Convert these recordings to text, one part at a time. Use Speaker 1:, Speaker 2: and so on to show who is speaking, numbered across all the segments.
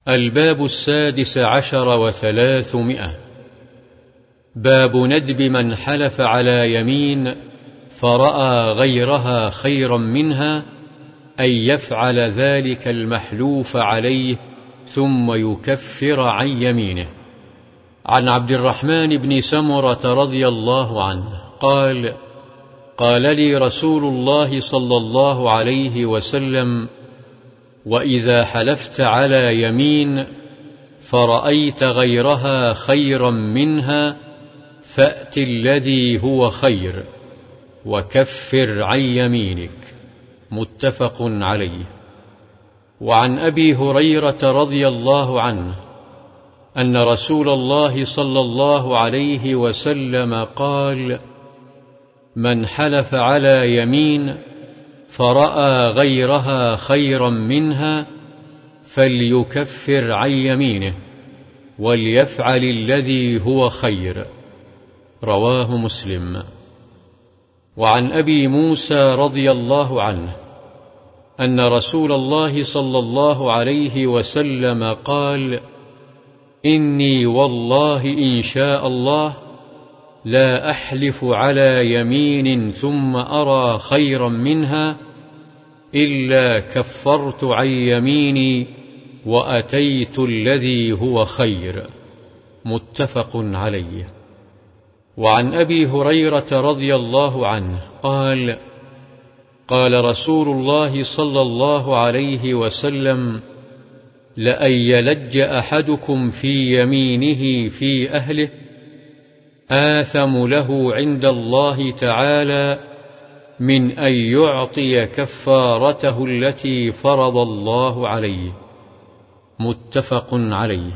Speaker 1: الباب 16 و300. باب ندب من حلف على يمين فرأى غيرها خيرا منها أن يفعل ذلك المحلوف عليه ثم يكفر عن يمينه. عن عبد الرحمن بن سمرة رضي الله عنه قال: قال لي رسول الله صلى الله عليه وسلم: وإذا حلفت على يمين فرأيت غيرها خيرا منها فأت الذي هو خير وكفر عن يمينك. متفق عليه. وعن أبي هريرة رضي الله عنه أن رسول الله صلى الله عليه وسلم قال: من حلف على يمين فرأى غيرها خيرا منها فليكفر عن يمينه وليفعل الذي هو خير. رواه مسلم. وعن أبي موسى رضي الله عنه أن رسول الله صلى الله عليه وسلم قال: إني والله إن شاء الله لا أحلف على يمين ثم أرى خيرا منها إلا كفرت عن يميني وأتيت الذي هو خير. متفق عليه. وعن أبي هريرة رضي الله عنه قال: قال رسول الله صلى الله عليه وسلم: لأن يلج أحدكم في يمينه في أهله آثم له عند الله تعالى من أن يعطي كفارته التي فرض الله عليه. متفق عليه.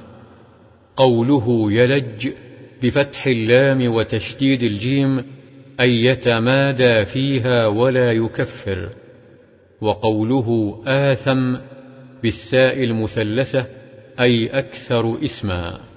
Speaker 1: قوله يلج بفتح اللام وتشديد الجيم أن يتمادى فيها ولا يكفر، وقوله آثم بالثاء المثلثة أي أكثر إثما.